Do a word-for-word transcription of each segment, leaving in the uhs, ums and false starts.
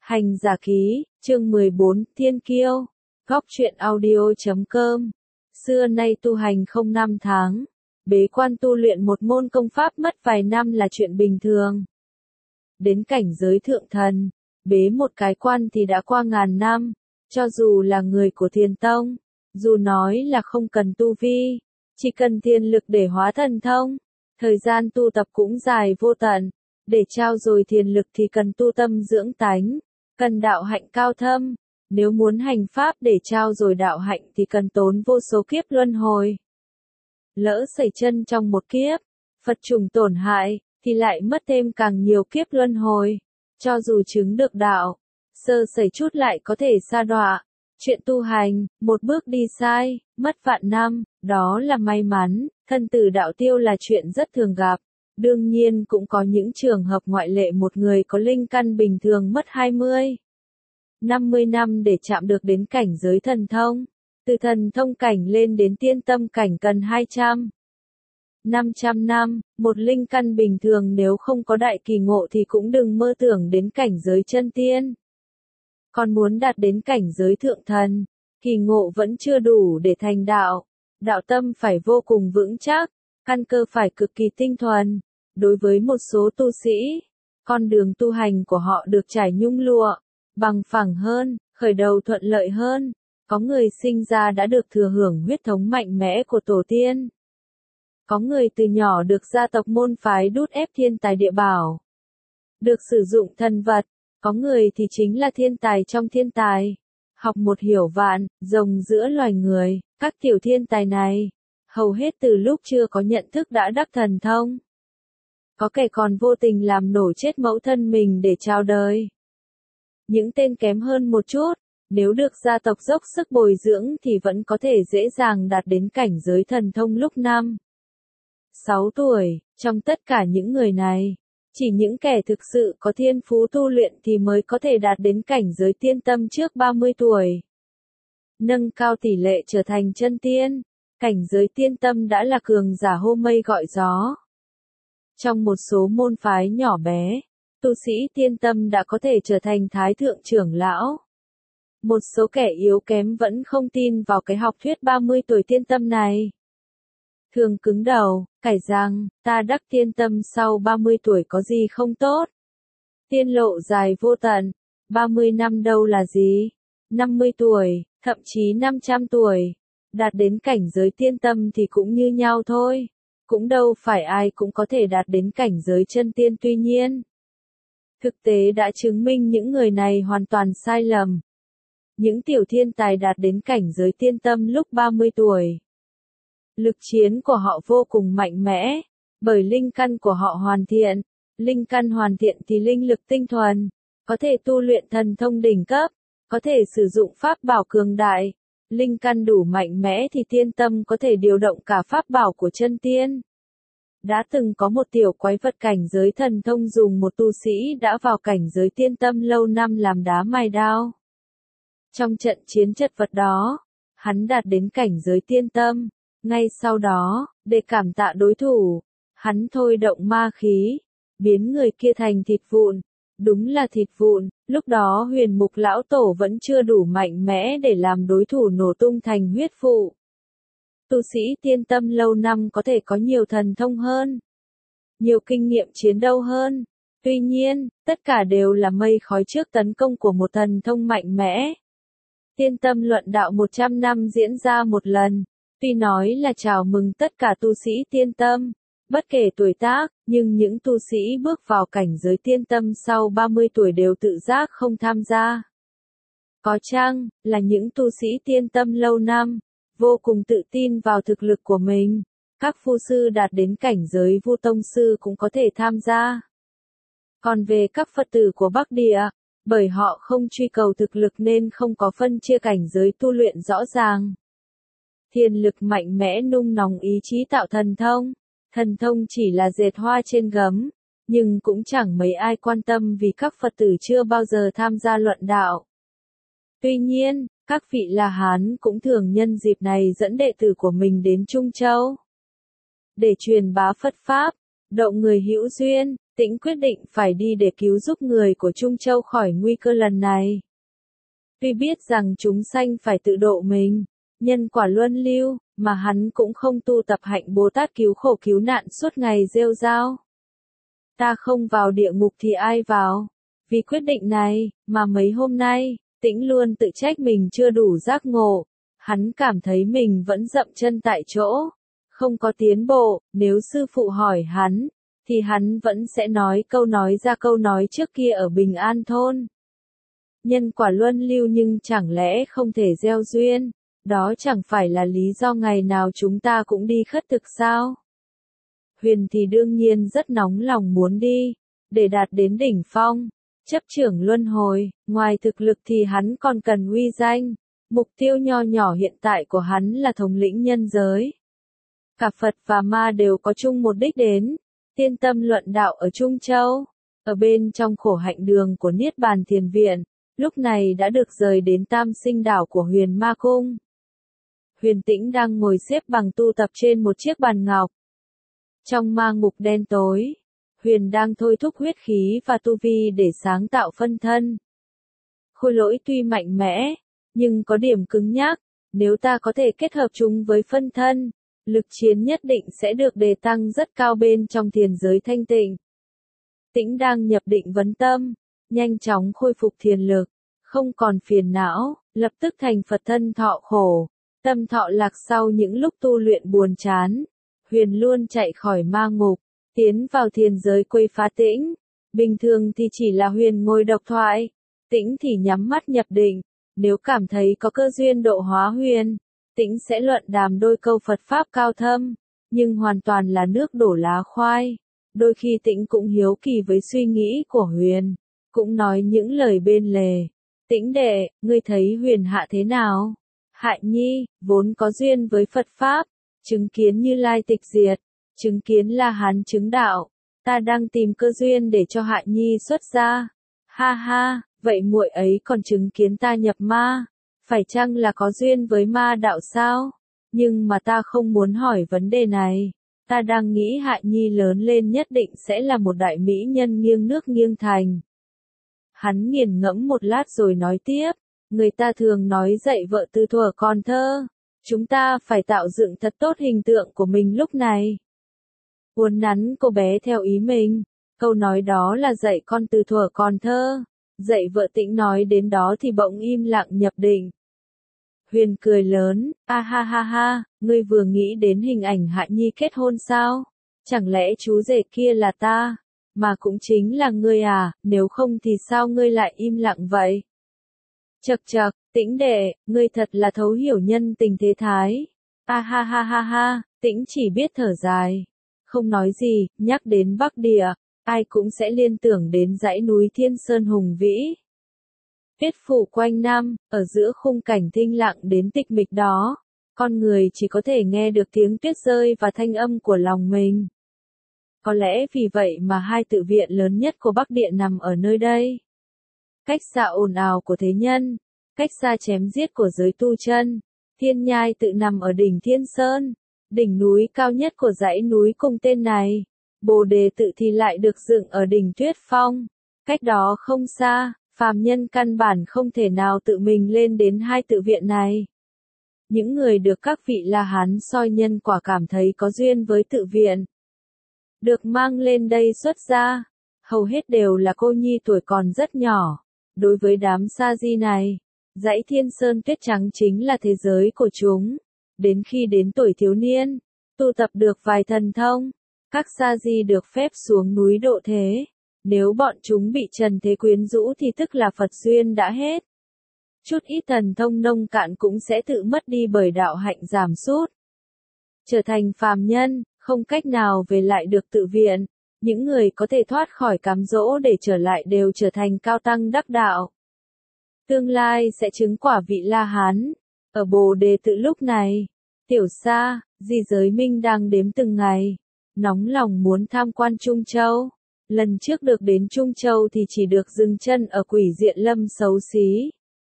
Hành giả ký, chương mười bốn, Thiên Kiêu. Góc truyện audio chấm com. Xưa nay tu hành không năm tháng. Bế quan tu luyện một môn công pháp mất vài năm là chuyện bình thường. Đến cảnh giới thượng thần, bế một cái quan thì đã qua ngàn năm. Cho dù là người của Thiền Tông, dù nói là không cần tu vi, chỉ cần thiên lực để hóa thần thông, thời gian tu tập cũng dài vô tận. Để trao dồi thiền lực thì cần tu tâm dưỡng tánh, cần đạo hạnh cao thâm. Nếu muốn hành pháp để trao dồi đạo hạnh thì cần tốn vô số kiếp luân hồi. Lỡ sẩy chân trong một kiếp, Phật trùng tổn hại, thì lại mất thêm càng nhiều kiếp luân hồi. Cho dù chứng được đạo, sơ sẩy chút lại có thể sa đọa. Chuyện tu hành, một bước đi sai, mất vạn năm, đó là may mắn. Thân tử đạo tiêu là chuyện rất thường gặp. Đương nhiên cũng có những trường hợp ngoại lệ, một người có linh căn bình thường mất hai mươi, năm mươi năm để chạm được đến cảnh giới thần thông. Từ thần thông cảnh lên đến tiên tâm cảnh cần hai trăm, năm trăm năm. Một linh căn bình thường nếu không có đại kỳ ngộ thì cũng đừng mơ tưởng đến cảnh giới chân tiên. Còn muốn đạt đến cảnh giới thượng thần, kỳ ngộ vẫn chưa đủ để thành đạo. Đạo tâm phải vô cùng vững chắc, căn cơ phải cực kỳ tinh thuần. Đối với một số tu sĩ, con đường tu hành của họ được trải nhung lụa, bằng phẳng hơn, khởi đầu thuận lợi hơn. Có người sinh ra đã được thừa hưởng huyết thống mạnh mẽ của tổ tiên. Có người từ nhỏ được gia tộc môn phái đút ép thiên tài địa bảo, được sử dụng thần vật. Có người thì chính là thiên tài trong thiên tài, học một hiểu vạn, rồng giữa loài người. Các tiểu thiên tài này, hầu hết từ lúc chưa có nhận thức đã đắc thần thông. Có kẻ còn vô tình làm nổ chết mẫu thân mình để chào đời. Những tên kém hơn một chút, nếu được gia tộc dốc sức bồi dưỡng thì vẫn có thể dễ dàng đạt đến cảnh giới thần thông lúc năm, sáu tuổi. Trong tất cả những người này, chỉ những kẻ thực sự có thiên phú tu luyện thì mới có thể đạt đến cảnh giới tiên tâm trước ba mươi tuổi. Nâng cao tỷ lệ trở thành chân tiên, cảnh giới tiên tâm đã là cường giả hô mây gọi gió. Trong một số môn phái nhỏ bé, tu sĩ tiên tâm đã có thể trở thành thái thượng trưởng lão. Một số kẻ yếu kém vẫn không tin vào cái học thuyết ba mươi tuổi tiên tâm này. Thường cứng đầu, cãi rằng, ta đắc tiên tâm sau ba mươi tuổi có gì không tốt. Tiên lộ dài vô tận, ba mươi năm đâu là gì, năm mươi tuổi, thậm chí năm trăm tuổi. Đạt đến cảnh giới tiên tâm thì cũng như nhau thôi. Cũng đâu phải ai cũng có thể đạt đến cảnh giới chân tiên. Tuy nhiên, thực tế đã chứng minh những người này hoàn toàn sai lầm. Những tiểu thiên tài đạt đến cảnh giới tiên tâm lúc ba mươi tuổi. Lực chiến của họ vô cùng mạnh mẽ, bởi linh căn của họ hoàn thiện. Linh căn hoàn thiện thì linh lực tinh thuần, có thể tu luyện thần thông đỉnh cấp, có thể sử dụng pháp bảo cường đại. Linh căn đủ mạnh mẽ thì tiên tâm có thể điều động cả pháp bảo của chân tiên. Đã từng có một tiểu quái vật cảnh giới thần thông dùng một tu sĩ đã vào cảnh giới tiên tâm lâu năm làm đá mài đao. Trong trận chiến chật vật đó, hắn đạt đến cảnh giới tiên tâm. Ngay sau đó, để cảm tạ đối thủ, hắn thôi động ma khí, biến người kia thành thịt vụn. Đúng là thịt vụn, lúc đó Huyền Mục lão tổ vẫn chưa đủ mạnh mẽ để làm đối thủ nổ tung thành huyết vụ. Tu sĩ tiên tâm lâu năm có thể có nhiều thần thông hơn, nhiều kinh nghiệm chiến đấu hơn. Tuy nhiên, tất cả đều là mây khói trước tấn công của một thần thông mạnh mẽ. Tiên tâm luận đạo một trăm năm diễn ra một lần. Tuy nói là chào mừng tất cả tu sĩ tiên tâm, bất kể tuổi tác, nhưng những tu sĩ bước vào cảnh giới tiên tâm sau ba mươi tuổi đều tự giác không tham gia. Có chăng là những tu sĩ tiên tâm lâu năm, vô cùng tự tin vào thực lực của mình. Các phu sư đạt đến cảnh giới Vu tông sư cũng có thể tham gia. Còn về các Phật tử của Bắc Địa, bởi họ không truy cầu thực lực nên không có phân chia cảnh giới tu luyện rõ ràng. Thiên lực mạnh mẽ nung nóng ý chí tạo thần thông. Thần thông chỉ là dệt hoa trên gấm, nhưng cũng chẳng mấy ai quan tâm vì các Phật tử chưa bao giờ tham gia luận đạo. Tuy nhiên, các vị La Hán cũng thường nhân dịp này dẫn đệ tử của mình đến Trung Châu để truyền bá Phật Pháp. Đậu người hữu duyên, Tĩnh quyết định phải đi để cứu giúp người của Trung Châu khỏi nguy cơ lần này. Tuy biết rằng chúng sanh phải tự độ mình, nhân quả luân lưu, mà hắn cũng không tu tập hạnh Bồ Tát cứu khổ cứu nạn suốt ngày rêu rao. Ta không vào địa ngục thì ai vào? Vì quyết định này, mà mấy hôm nay, Tĩnh luôn tự trách mình chưa đủ giác ngộ. Hắn cảm thấy mình vẫn dậm chân tại chỗ, không có tiến bộ. Nếu sư phụ hỏi hắn, thì hắn vẫn sẽ nói câu nói ra câu nói trước kia ở Bình An thôn. Nhân quả luân lưu nhưng chẳng lẽ không thể gieo duyên, đó chẳng phải là lý do ngày nào chúng ta cũng đi khất thực sao? Huyền thì đương nhiên rất nóng lòng muốn đi, để đạt đến đỉnh phong, chấp trưởng luân hồi, ngoài thực lực thì hắn còn cần uy danh. Mục tiêu nho nhỏ hiện tại của hắn là thống lĩnh nhân giới. Cả Phật và Ma đều có chung một đích đến, tiên tâm luận đạo ở Trung Châu, ở bên trong khổ hạnh đường của Niết Bàn Thiền Viện, lúc này đã được rời đến Tam Sinh Đảo của Huyền Ma Cung. Huyền Tĩnh đang ngồi xếp bằng tu tập trên một chiếc bàn ngọc. Trong ma ngục đen tối, Huyền đang thôi thúc huyết khí và tu vi để sáng tạo phân thân. Khôi lỗi tuy mạnh mẽ, nhưng có điểm cứng nhắc, nếu ta có thể kết hợp chúng với phân thân, lực chiến nhất định sẽ được đề tăng rất cao bên trong thiền giới thanh tịnh. Tĩnh đang nhập định vấn tâm, nhanh chóng khôi phục thiền lực, không còn phiền não, lập tức thành Phật thân thọ khổ, tâm thọ lạc. Sau những lúc tu luyện buồn chán, Huyền luôn chạy khỏi ma ngục, tiến vào thiền giới quấy phá Tĩnh. Bình thường thì chỉ là Huyền ngồi độc thoại, Tĩnh thì nhắm mắt nhập định. Nếu cảm thấy có cơ duyên độ hóa Huyền, Tĩnh sẽ luận đàm đôi câu Phật Pháp cao thâm, nhưng hoàn toàn là nước đổ lá khoai. Đôi khi Tĩnh cũng hiếu kỳ với suy nghĩ của Huyền, cũng nói những lời bên lề. Tĩnh đệ, ngươi thấy Huyền hạ thế nào? Hạ Nhi, vốn có duyên với Phật Pháp, chứng kiến Như Lai tịch diệt, chứng kiến La Hán chứng đạo. Ta đang tìm cơ duyên để cho Hạ Nhi xuất gia. Ha ha, vậy muội ấy còn chứng kiến ta nhập ma, phải chăng là có duyên với ma đạo sao? Nhưng mà ta không muốn hỏi vấn đề này. Ta đang nghĩ Hạ Nhi lớn lên nhất định sẽ là một đại mỹ nhân nghiêng nước nghiêng thành. Hắn nghiền ngẫm một lát rồi nói tiếp, người ta thường nói dạy vợ từ thuở còn thơ, chúng ta phải tạo dựng thật tốt hình tượng của mình lúc này. Uốn nắn cô bé theo ý mình, câu nói đó là dạy con từ thuở còn thơ, dạy vợ. Tĩnh nói đến đó thì bỗng im lặng nhập định. Huyền cười lớn, a ha ha ha, ngươi vừa nghĩ đến hình ảnh Hạ Nhi kết hôn sao? Chẳng lẽ chú rể kia là ta, mà cũng chính là ngươi à, nếu không thì sao ngươi lại im lặng vậy? Chậc chậc, Tĩnh đệ, ngươi thật là thấu hiểu nhân tình thế thái. A ha ha ha ha, Tĩnh chỉ biết thở dài, không nói gì. Nhắc đến Bắc Địa, ai cũng sẽ liên tưởng đến dãy núi Thiên Sơn hùng vĩ. Tuyết phủ quanh năm, ở giữa khung cảnh thinh lặng đến tịch mịch đó, con người chỉ có thể nghe được tiếng tuyết rơi và thanh âm của lòng mình. Có lẽ vì vậy mà hai tự viện lớn nhất của Bắc Địa nằm ở nơi đây. Cách xa ồn ào của thế nhân, cách xa chém giết của giới tu chân, Thiên Nhai tự nằm ở đỉnh Thiên Sơn, đỉnh núi cao nhất của dãy núi cùng tên này. Bồ Đề tự thì lại được dựng ở đỉnh Tuyết Phong, cách đó không xa. Phàm nhân căn bản không thể nào tự mình lên đến hai tự viện này. Những người được các vị La Hán soi nhân quả cảm thấy có duyên với tự viện, được mang lên đây xuất gia, hầu hết đều là cô nhi tuổi còn rất nhỏ. Đối với đám sa di này, dãy Thiên Sơn tuyết trắng chính là thế giới của chúng. Đến khi đến tuổi thiếu niên, tu tập được vài thần thông, các sa di được phép xuống núi độ thế. Nếu bọn chúng bị trần thế quyến rũ thì tức là Phật duyên đã hết. Chút ít thần thông nông cạn cũng sẽ tự mất đi bởi đạo hạnh giảm sút. Trở thành phàm nhân, không cách nào về lại được tự viện. Những người có thể thoát khỏi cám dỗ để trở lại đều trở thành cao tăng đắc đạo. Tương lai sẽ chứng quả vị La Hán. Ở Bồ Đề tự lúc này, Tiểu Sa, Di Giới Minh đang đếm từng ngày, nóng lòng muốn tham quan Trung Châu. Lần trước được đến Trung Châu thì chỉ được dừng chân ở Quỷ Diện Lâm xấu xí.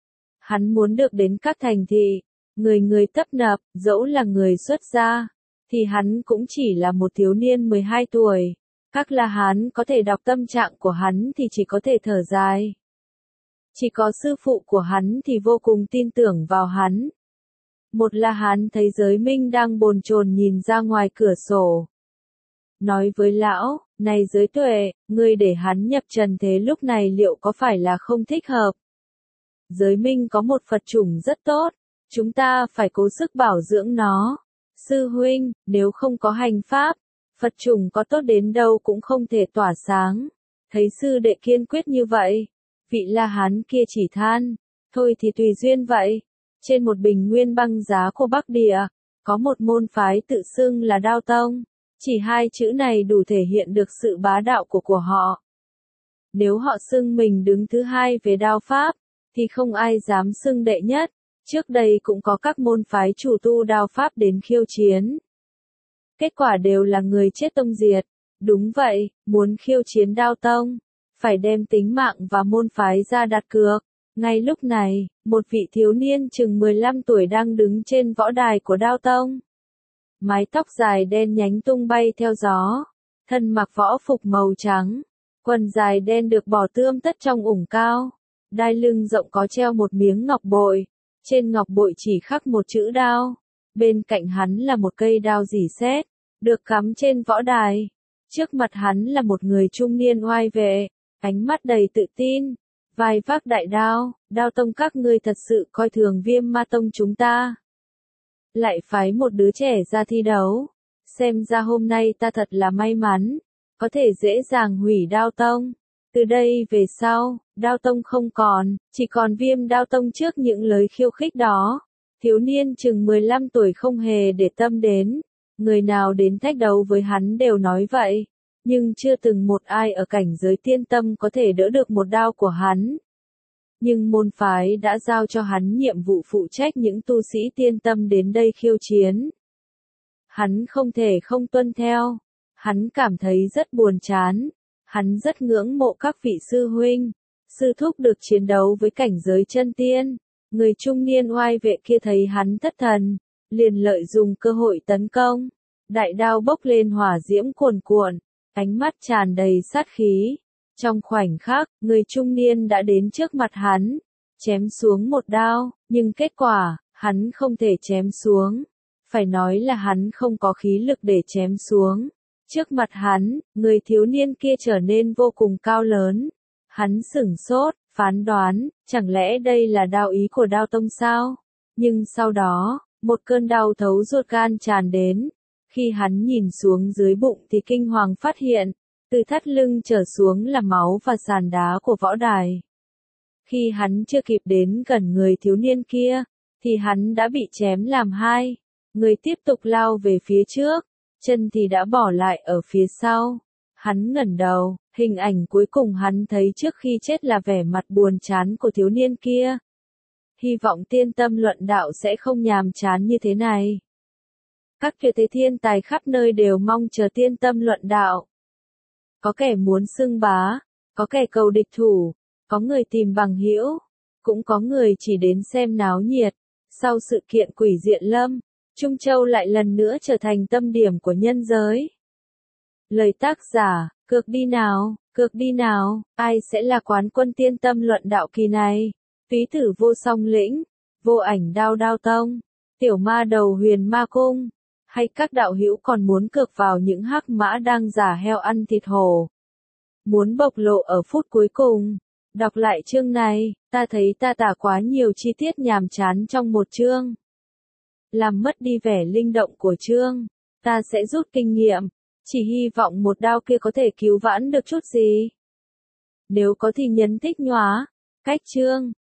Hắn muốn được đến các thành thị, người người tấp nập, dẫu là người xuất gia, thì hắn cũng chỉ là một thiếu niên mười hai tuổi, Các La Hán có thể đọc tâm trạng của hắn thì chỉ có thể thở dài. Chỉ có sư phụ của hắn thì vô cùng tin tưởng vào hắn. Một La Hán thấy Giới Minh đang bồn chồn nhìn ra ngoài cửa sổ. Nói với lão, này Giới Tuệ, ngươi để hắn nhập trần thế lúc này liệu có phải là không thích hợp? Giới Minh có một Phật chủng rất tốt, chúng ta phải cố sức bảo dưỡng nó. Sư huynh, nếu không có hành pháp, Phật chủng có tốt đến đâu cũng không thể tỏa sáng. Thấy sư đệ kiên quyết như vậy, vị La Hán kia chỉ than, thôi thì tùy duyên vậy. Trên một bình nguyên băng giá của Bắc Địa, có một môn phái tự xưng là Đao Tông. Chỉ hai chữ này đủ thể hiện được sự bá đạo của của họ. Nếu họ xưng mình đứng thứ hai về đao pháp, thì không ai dám xưng đệ nhất. Trước đây cũng có các môn phái chủ tu đao pháp đến khiêu chiến. Kết quả đều là người chết tông diệt. Đúng vậy, muốn khiêu chiến Đao Tông, phải đem tính mạng và môn phái ra đặt cược. Ngay lúc này, một vị thiếu niên chừng mười lăm tuổi đang đứng trên võ đài của Đao Tông. Mái tóc dài đen nhánh tung bay theo gió, thân mặc võ phục màu trắng, quần dài đen được bỏ tươm tất trong ủng cao, đai lưng rộng có treo một miếng ngọc bội, trên ngọc bội chỉ khắc một chữ đao, bên cạnh hắn là một cây đao rỉ sét, được cắm trên võ đài, trước mặt hắn là một người trung niên oai vệ, ánh mắt đầy tự tin, vai vác đại đao, Đao Tông các ngươi thật sự coi thường Viêm Ma Tông chúng ta. Lại phái một đứa trẻ ra thi đấu, xem ra hôm nay ta thật là may mắn, có thể dễ dàng hủy Đao Tông. Từ đây về sau, Đao Tông không còn, chỉ còn Viêm Đao Tông trước những lời khiêu khích đó. Thiếu niên chừng mười lăm tuổi không hề để tâm đến, người nào đến thách đấu với hắn đều nói vậy, nhưng chưa từng một ai ở cảnh giới tiên tâm có thể đỡ được một đao của hắn. Nhưng môn phái đã giao cho hắn nhiệm vụ phụ trách những tu sĩ tiên tâm đến đây khiêu chiến. Hắn không thể không tuân theo. Hắn cảm thấy rất buồn chán. Hắn rất ngưỡng mộ các vị sư huynh, sư thúc được chiến đấu với cảnh giới chân tiên. Người trung niên oai vệ kia thấy hắn thất thần, liền lợi dụng cơ hội tấn công. Đại đao bốc lên hỏa diễm cuồn cuộn, ánh mắt tràn đầy sát khí. Trong khoảnh khắc, người trung niên đã đến trước mặt hắn, chém xuống một đao, nhưng kết quả, hắn không thể chém xuống. Phải nói là hắn không có khí lực để chém xuống. Trước mặt hắn, người thiếu niên kia trở nên vô cùng cao lớn. Hắn sửng sốt, phán đoán, chẳng lẽ đây là đao ý của Đao Tông sao? Nhưng sau đó, một cơn đau thấu ruột gan tràn đến. Khi hắn nhìn xuống dưới bụng thì kinh hoàng phát hiện, từ thắt lưng trở xuống là máu và sàn đá của võ đài. Khi hắn chưa kịp đến gần người thiếu niên kia, thì hắn đã bị chém làm hai. Người tiếp tục lao về phía trước, chân thì đã bỏ lại ở phía sau. Hắn ngẩng đầu, hình ảnh cuối cùng hắn thấy trước khi chết là vẻ mặt buồn chán của thiếu niên kia. Hy vọng tiên tâm luận đạo sẽ không nhàm chán như thế này. Các tuyệt thế thiên tài khắp nơi đều mong chờ tiên tâm luận đạo. Có kẻ muốn xưng bá, có kẻ cầu địch thủ, có người tìm bằng hữu, cũng có người chỉ đến xem náo nhiệt. Sau sự kiện Quỷ Diện Lâm, Trung Châu lại lần nữa trở thành tâm điểm của nhân giới. Lời tác giả, cược đi nào, cược đi nào, ai sẽ là quán quân tiên tâm luận đạo kỳ này? Túy Tử Vô Song Lĩnh, Vô Ảnh Đao Đao Tông, Tiểu Ma Đầu Huyền Ma Cung, hay các đạo hữu còn muốn cược vào những hắc mã đang giả heo ăn thịt hổ? Muốn bộc lộ ở phút cuối cùng? Đọc lại chương này, ta thấy ta tả quá nhiều chi tiết nhàm chán trong một chương. Làm mất đi vẻ linh động của chương, ta sẽ rút kinh nghiệm, chỉ hy vọng một đao kia có thể cứu vãn được chút gì. Nếu có thì nhấn thích nhóa, cách chương.